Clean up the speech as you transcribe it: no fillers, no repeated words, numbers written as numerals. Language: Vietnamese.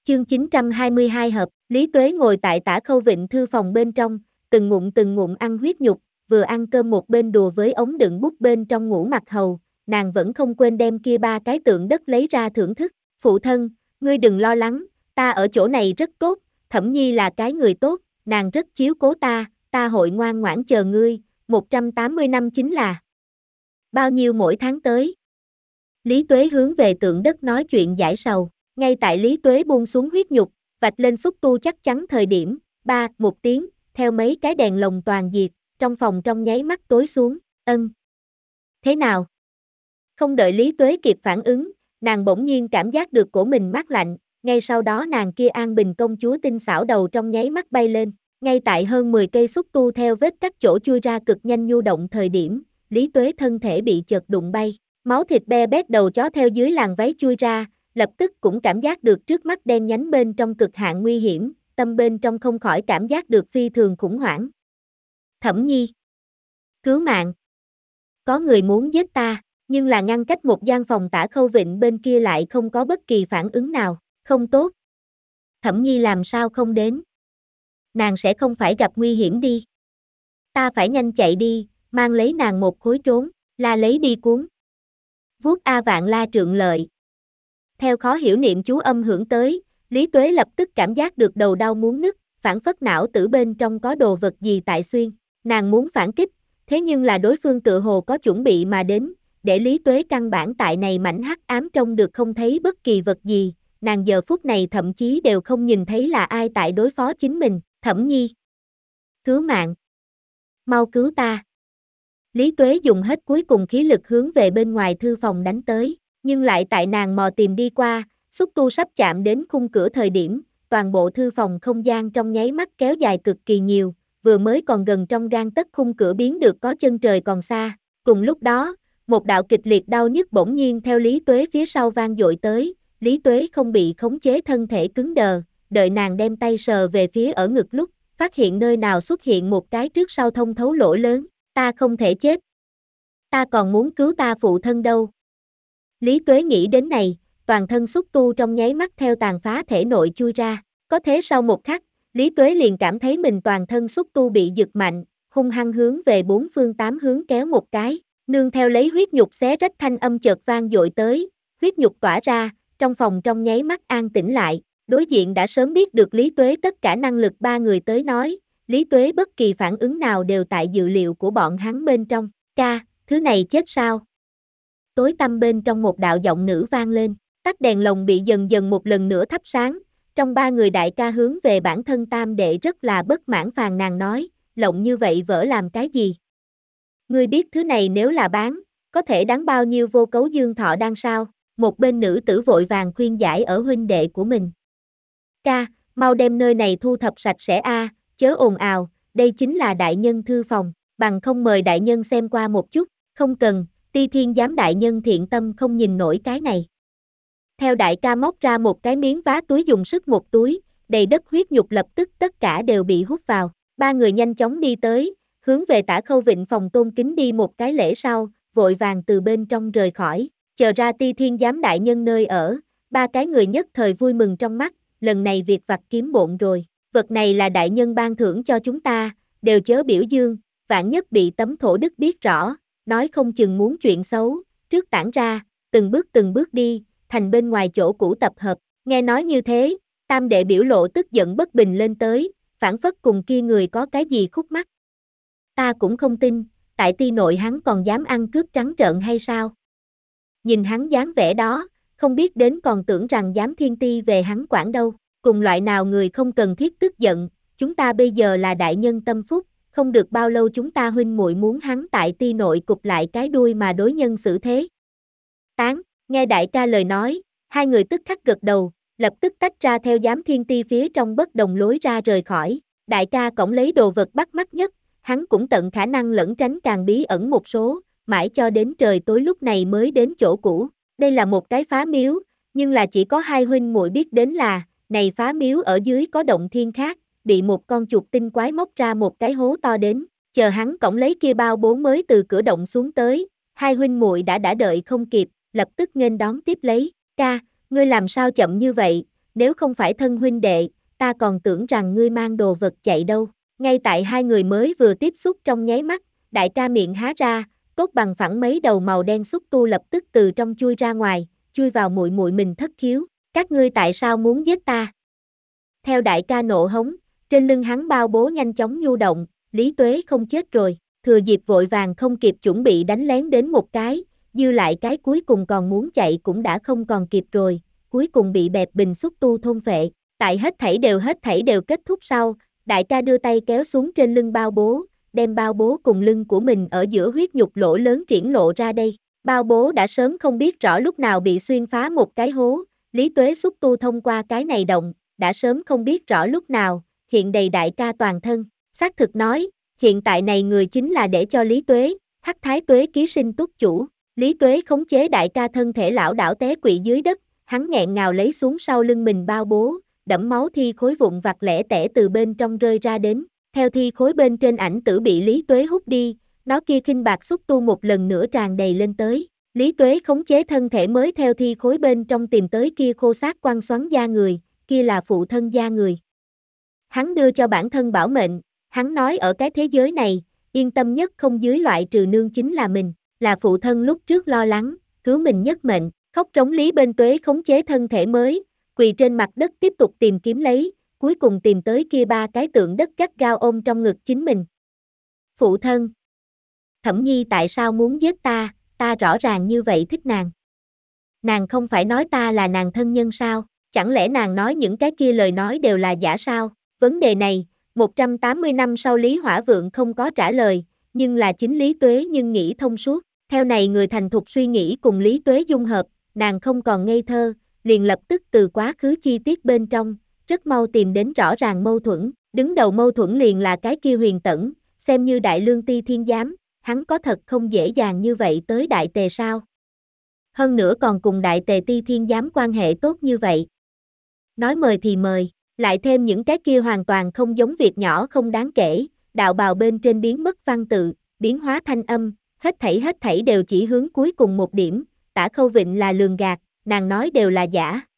Chương 922 hợp, Lý Tuế ngồi tại Tả Khâu Vịnh thư phòng bên trong, từng ngụm ăn huyết nhục, vừa ăn cơm một bên đùa với ống đựng bút bên trong ngũ mặc hầu, nàng vẫn không quên đem kia ba cái tượng đất lấy ra thưởng thức. Phụ thân, ngươi đừng lo lắng, ta ở chỗ này rất tốt, Thẩm Nhi là cái người tốt, nàng rất chiếu cố ta hội ngoan ngoãn chờ ngươi, 180 năm chính là bao nhiêu mỗi tháng tới. Lý Tuế hướng về tượng đất nói chuyện giải sầu. Ngay tại Lý Tuế buông xuống huyết nhục, vạch lên xúc tu chắc chắn thời điểm, một tiếng, theo mấy cái đèn lồng toàn diệt, trong phòng trong nháy mắt tối xuống, Thế nào? Không đợi Lý Tuế kịp phản ứng, nàng bỗng nhiên cảm giác được cổ mình mát lạnh, ngay sau đó nàng kia An Bình công chúa tinh xảo đầu trong nháy mắt bay lên, ngay tại hơn 10 cây xúc tu theo vết cắt chỗ chui ra cực nhanh nhu động thời điểm, Lý Tuế thân thể bị chợt đụng bay, máu thịt be bét đầu chó theo dưới làn váy chui ra, lập tức cũng cảm giác được trước mắt đen nhánh bên trong cực hạn nguy hiểm, tâm bên trong không khỏi cảm giác được phi thường khủng hoảng. Thẩm Nhi! Cứu mạng! Có người muốn giết ta, nhưng là ngăn cách một gian phòng Tả Khâu Vịnh bên kia lại không có bất kỳ phản ứng nào, không tốt. Thẩm Nhi làm sao không đến? Nàng sẽ không phải gặp nguy hiểm đi. Ta phải nhanh chạy đi, mang lấy nàng một khối trốn, la lấy đi cuốn. Vuốt A Vạn La Trượng Lợi. Theo khó hiểu niệm chú âm hưởng tới, Lý Tuế lập tức cảm giác được đầu đau muốn nứt, phản phất não tử bên trong có đồ vật gì tại xuyên, nàng muốn phản kích, thế nhưng là đối phương tự hồ có chuẩn bị mà đến, để Lý Tuế căn bản tại này mảnh hắc ám trông được không thấy bất kỳ vật gì, nàng giờ phút này thậm chí đều không nhìn thấy là ai tại đối phó chính mình, Thẩm Nhi. Cứu mạng! Mau cứu ta! Lý Tuế dùng hết cuối cùng khí lực hướng về bên ngoài thư phòng đánh tới, nhưng lại tại nàng mò tìm đi qua, xúc tu sắp chạm đến khung cửa thời điểm, toàn bộ thư phòng không gian trong nháy mắt kéo dài cực kỳ nhiều, vừa mới còn gần trong gang tấc khung cửa biến được có chân trời còn xa. Cùng lúc đó, một đạo kịch liệt đau nhức bỗng nhiên theo Lý Tuế phía sau vang dội tới, Lý Tuế không bị khống chế thân thể cứng đờ, đợi nàng đem tay sờ về phía ở ngực lúc, phát hiện nơi nào xuất hiện một cái trước sau thông thấu lỗ lớn, ta không thể chết. Ta còn muốn cứu ta phụ thân đâu. Lý Tuế nghĩ đến này, toàn thân xúc tu trong nháy mắt theo tàn phá thể nội chui ra, có thế sau một khắc, Lý Tuế liền cảm thấy mình toàn thân xúc tu bị giật mạnh, hung hăng hướng về bốn phương tám hướng kéo một cái, nương theo lấy huyết nhục xé rách thanh âm chợt vang dội tới, huyết nhục tỏa ra, trong phòng trong nháy mắt an tĩnh lại, đối diện đã sớm biết được Lý Tuế tất cả năng lực ba người tới nói, Lý Tuế bất kỳ phản ứng nào đều tại dự liệu của bọn hắn bên trong, thứ này chết sao? Tối tăm bên trong một đạo giọng nữ vang lên, tắt đèn lồng bị dần dần một lần nữa thắp sáng, trong ba người đại ca hướng về bản thân tam đệ rất là bất mãn phàn nàn nói, lộng như vậy vỡ làm cái gì? Ngươi biết thứ này nếu là bán, có thể đáng bao nhiêu vô cấu dương thọ đan sao? Một bên nữ tử vội vàng khuyên giải ở huynh đệ của mình. Mau đem nơi này thu thập sạch sẽ chớ ồn ào, đây chính là đại nhân thư phòng, bằng không mời đại nhân xem qua một chút, không cần, Ti Thiên giám đại nhân thiện tâm không nhìn nổi cái này. Theo đại ca móc ra một cái miếng vá túi dùng sức một túi, đầy đất huyết nhục lập tức tất cả đều bị hút vào, ba người nhanh chóng đi tới, hướng về Tả Khâu Vịnh phòng tôn kính đi một cái lễ sau, vội vàng từ bên trong rời khỏi, chờ ra Ti Thiên giám đại nhân nơi ở, ba cái người nhất thời vui mừng trong mắt, lần này việc vặt kiếm bộn rồi, vật này là đại nhân ban thưởng cho chúng ta, đều chớ biểu dương, vạn nhất bị tấm thổ đức biết rõ, nói không chừng muốn chuyện xấu, trước tản ra, từng bước đi, thành bên ngoài chỗ cũ tập hợp, nghe nói như thế, tam đệ biểu lộ tức giận bất bình lên tới, phản phất cùng kia người có cái gì khúc mắc. Ta cũng không tin, tại Ti nội hắn còn dám ăn cướp trắng trợn hay sao? Nhìn hắn dáng vẻ đó, không biết đến còn tưởng rằng dám thiên ti về hắn quản đâu, cùng loại nào người không cần thiết tức giận, chúng ta bây giờ là đại nhân tâm phúc, không được bao lâu chúng ta huynh muội muốn hắn tại Ti nội cụp lại cái đuôi mà đối nhân xử thế. Nghe đại ca lời nói, hai người tức khắc gật đầu, lập tức tách ra theo giám thiên ti phía trong bất đồng lối ra rời khỏi, đại ca cõng lấy đồ vật bắt mắt nhất, hắn cũng tận khả năng lẩn tránh càng bí ẩn một số, mãi cho đến trời tối lúc này mới đến chỗ cũ, đây là một cái phá miếu, nhưng là chỉ có hai huynh muội biết đến là, này phá miếu ở dưới có động thiên khác, bị một con chuột tinh quái móc ra một cái hố to đến, chờ hắn cõng lấy kia bao bố mới từ cửa động xuống tới, hai huynh muội đã đợi không kịp, lập tức nghênh đón tiếp lấy, ngươi làm sao chậm như vậy, nếu không phải thân huynh đệ, ta còn tưởng rằng ngươi mang đồ vật chạy đâu. Ngay tại hai người mới vừa tiếp xúc trong nháy mắt, đại ca miệng há ra, cốt bằng phẳng mấy đầu màu đen xúc tu lập tức từ trong chui ra ngoài, chui vào muội muội mình thất khiếu. Các ngươi tại sao muốn giết ta? Theo đại ca nộ hống, trên lưng hắn bao bố nhanh chóng nhu động, Lý Tuế không chết rồi, thừa dịp vội vàng không kịp chuẩn bị đánh lén đến một cái, dư lại cái cuối cùng còn muốn chạy cũng đã không còn kịp rồi, cuối cùng bị bẹp bình xúc tu thôn phệ. Tại hết thảy đều kết thúc sau, đại ca đưa tay kéo xuống trên lưng bao bố, đem bao bố cùng lưng của mình ở giữa huyết nhục lỗ lớn triển lộ ra đây. Bao bố đã sớm không biết rõ lúc nào bị xuyên phá một cái hố, Lý Tuế xúc tu thông qua cái này động, đã sớm không biết rõ lúc nào, hiện đầy đại ca toàn thân. Xác thực nói, hiện tại này người chính là để cho Lý Tuế, Hắc Thái Tuế ký sinh túc chủ. Lý Tuế khống chế đại ca thân thể lão đảo té quỵ dưới đất, hắn nghẹn ngào lấy xuống sau lưng mình bao bố, đẫm máu thi khối vụn vặt lẻ tẻ từ bên trong rơi ra đến. Theo thi khối bên trên ảnh tử bị Lý Tuế hút đi, nó kia khinh bạc xúc tu một lần nữa tràn đầy lên tới. Lý Tuế khống chế thân thể mới theo thi khối bên trong tìm tới kia khô xác quăng xoắn da người, kia là phụ thân da người. Hắn đưa cho bản thân bảo mệnh, hắn nói ở cái thế giới này, yên tâm nhất không dưới loại trừ nương chính là mình, là phụ thân lúc trước lo lắng, cứu mình nhất mệnh, khóc trống Lý Bên Tuế khống chế thân thể mới, quỳ trên mặt đất tiếp tục tìm kiếm lấy, cuối cùng tìm tới kia ba cái tượng đất gắt gao ôm trong ngực chính mình. Phụ thân! Thẩm Nhi tại sao muốn giết ta, ta rõ ràng như vậy thích nàng. Nàng không phải nói ta là nàng thân nhân sao, chẳng lẽ nàng nói những cái kia lời nói đều là giả sao? Vấn đề này, 180 năm sau Lý Hỏa Vượng không có trả lời, nhưng là chính Lý Tuế nhưng nghĩ thông suốt. Theo này người thành thục suy nghĩ cùng Lý Tuế dung hợp, nàng không còn ngây thơ, liền lập tức từ quá khứ chi tiết bên trong, rất mau tìm đến rõ ràng mâu thuẫn. Đứng đầu mâu thuẫn liền là cái kia Huyền Tẩn, xem như Đại Lương Ti Thiên Giám, hắn có thật không dễ dàng như vậy tới Đại Tề sao? Hơn nữa còn cùng Đại Tề Ti Thiên Giám quan hệ tốt như vậy. Nói mời thì mời, lại thêm những cái kia hoàn toàn không giống việc nhỏ không đáng kể, đạo bào bên trên biến mất văn tự, biến hóa thanh âm, hết thảy đều chỉ hướng cuối cùng một điểm, Tả Khâu Vịnh là lường gạt, nàng nói đều là giả.